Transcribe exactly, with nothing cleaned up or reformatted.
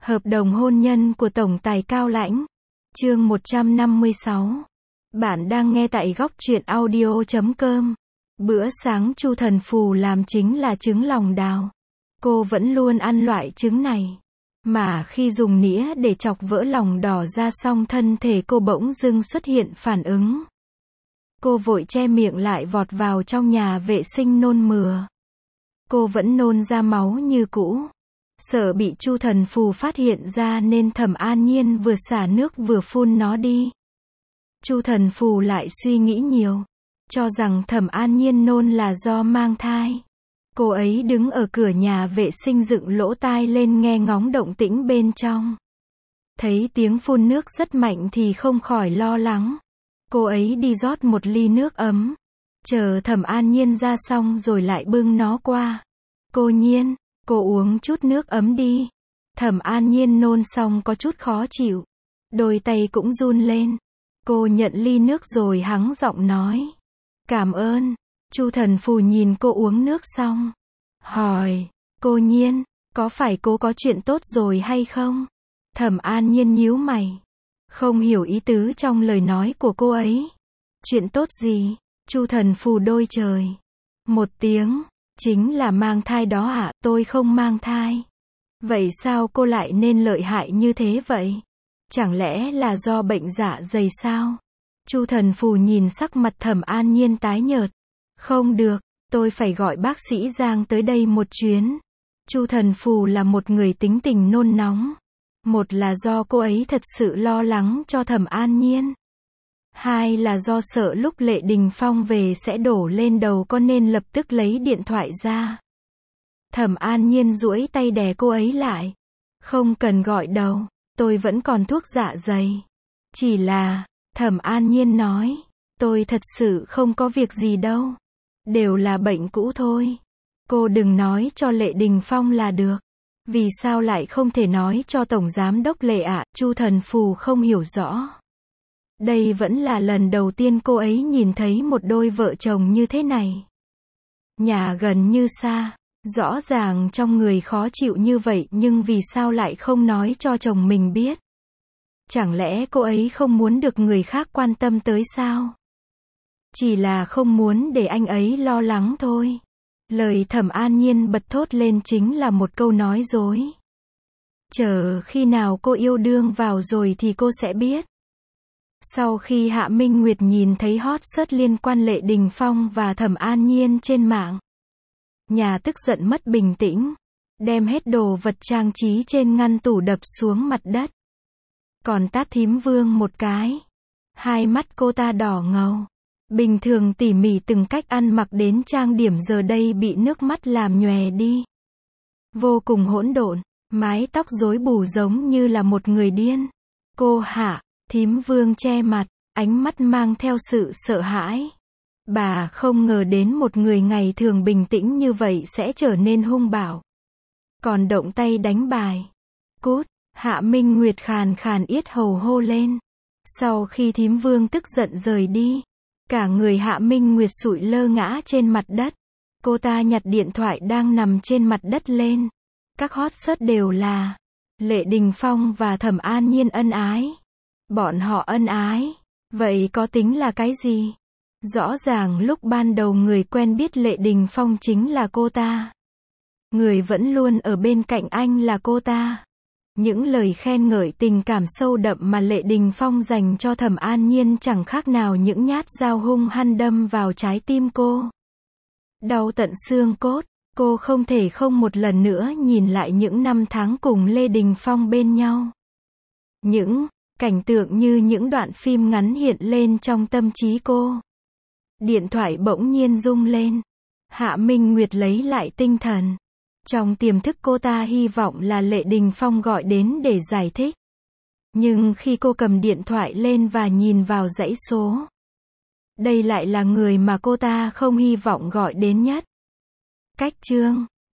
Hợp đồng hôn nhân của Tổng tài Cao Lãnh. Chương một trăm năm mươi sáu. Bạn đang nghe tại góc truyện audio chấm com. Bữa sáng Chu Thần Phù làm chính là trứng lòng đào. Cô vẫn luôn ăn loại trứng này. Mà khi dùng nĩa để chọc vỡ lòng đỏ ra xong thân thể cô bỗng dưng xuất hiện phản ứng. Cô vội che miệng lại vọt vào trong nhà vệ sinh nôn mửa. Cô vẫn nôn ra máu như cũ. Sợ bị Chu Thần Phù phát hiện ra nên Thẩm An Nhiên vừa xả nước vừa phun nó đi. Chu Thần Phù lại suy nghĩ nhiều, cho rằng Thẩm An Nhiên nôn là do mang thai. Cô ấy đứng ở cửa nhà vệ sinh dựng lỗ tai lên nghe ngóng động tĩnh bên trong. Thấy tiếng phun nước rất mạnh thì không khỏi lo lắng. Cô ấy đi rót một ly nước ấm, chờ Thẩm An Nhiên ra xong rồi lại bưng nó qua. Cô Nhiên, cô uống chút nước ấm đi. Thẩm An Nhiên nôn xong có chút khó chịu. Đôi tay cũng run lên. Cô nhận ly nước rồi hắng giọng nói. Cảm ơn. Chu Thần Phù nhìn cô uống nước xong. Hỏi, cô Nhiên, có phải cô có chuyện tốt rồi hay không? Thẩm An Nhiên nhíu mày. Không hiểu ý tứ trong lời nói của cô ấy. Chuyện tốt gì? Chu Thần Phù đôi trời. Một tiếng. Chính là mang thai đó ạ, à? Tôi không mang thai. Vậy sao cô lại nên lợi hại như thế vậy? Chẳng lẽ là do bệnh dạ dày sao? Chu Thần Phù nhìn sắc mặt Thẩm An Nhiên tái nhợt. Không được, tôi phải gọi bác sĩ Giang tới đây một chuyến. Chu Thần Phù là một người tính tình nôn nóng. Một là do cô ấy thật sự lo lắng cho Thẩm An Nhiên. Hai là do sợ lúc Lệ Đình Phong về sẽ đổ lên đầu con nên lập tức lấy điện thoại ra. Thẩm An Nhiên duỗi tay đè cô ấy lại. Không cần gọi đâu, tôi vẫn còn thuốc dạ dày. Chỉ là, Thẩm An Nhiên nói, tôi thật sự không có việc gì đâu. Đều là bệnh cũ thôi. Cô đừng nói cho Lệ Đình Phong là được. Vì sao lại không thể nói cho Tổng Giám đốc Lệ ạ? Chu Thần Phù không hiểu rõ. Đây vẫn là lần đầu tiên cô ấy nhìn thấy một đôi vợ chồng như thế này. Nhà gần như xa, rõ ràng trong người khó chịu như vậy nhưng vì sao lại không nói cho chồng mình biết? Chẳng lẽ cô ấy không muốn được người khác quan tâm tới sao? Chỉ là không muốn để anh ấy lo lắng thôi. Lời Thẩm An Nhiên bật thốt lên chính là một câu nói dối. Chờ khi nào cô yêu đương vào rồi thì cô sẽ biết. Sau khi Hạ Minh Nguyệt nhìn thấy hot search liên quan Lệ Đình Phong và Thẩm An Nhiên trên mạng, nhà tức giận mất bình tĩnh, đem hết đồ vật trang trí trên ngăn tủ đập xuống mặt đất. Còn tát thím Vương một cái. Hai mắt cô ta đỏ ngầu. Bình thường tỉ mỉ từng cách ăn mặc đến trang điểm giờ đây bị nước mắt làm nhòe đi. Vô cùng hỗn độn, mái tóc rối bù giống như là một người điên. Cô Hạ, thím Vương che mặt, ánh mắt mang theo sự sợ hãi. Bà không ngờ đến một người ngày thường bình tĩnh như vậy sẽ trở nên hung bạo. Còn động tay đánh bài. Cút, Hạ Minh Nguyệt khàn khàn yết hầu hô lên. Sau khi thím Vương tức giận rời đi, cả người Hạ Minh Nguyệt sụi lơ ngã trên mặt đất. Cô ta nhặt điện thoại đang nằm trên mặt đất lên. Các hot search đều là Lệ Đình Phong và Thẩm An Nhiên ân ái. Bọn họ ân ái. Vậy có tính là cái gì? Rõ ràng lúc ban đầu người quen biết Lệ Đình Phong chính là cô ta. Người vẫn luôn ở bên cạnh anh là cô ta. Những lời khen ngợi tình cảm sâu đậm mà Lệ Đình Phong dành cho Thẩm An Nhiên chẳng khác nào những nhát dao hung hăng đâm vào trái tim cô. Đau tận xương cốt, cô không thể không một lần nữa nhìn lại những năm tháng cùng Lê Đình Phong bên nhau. Những cảnh tượng như những đoạn phim ngắn hiện lên trong tâm trí cô. Điện thoại bỗng nhiên rung lên. Hạ Minh Nguyệt lấy lại tinh thần. Trong tiềm thức cô ta hy vọng là Lệ Đình Phong gọi đến để giải thích. Nhưng khi cô cầm điện thoại lên và nhìn vào dãy số, đây lại là người mà cô ta không hy vọng gọi đến nhất. Cách chương